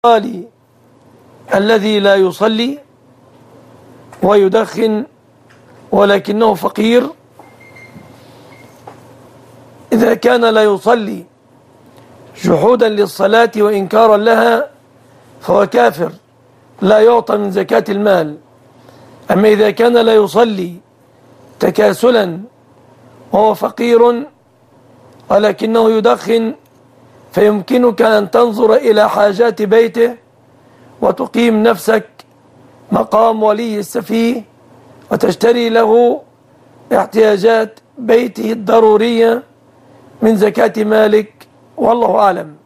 الذي لا يصلي ويدخن ولكنه فقير، إذا كان لا يصلي جحودا للصلاة وإنكارا لها فهو كافر لا يعطى من زكاة المال. أما إذا كان لا يصلي تكاسلا وهو فقير ولكنه يدخن فيمكنك أن تنظر إلى حاجات بيته وتقيم نفسك مقام ولي السفيه وتشتري له احتياجات بيته الضرورية من زكاة مالك، والله أعلم.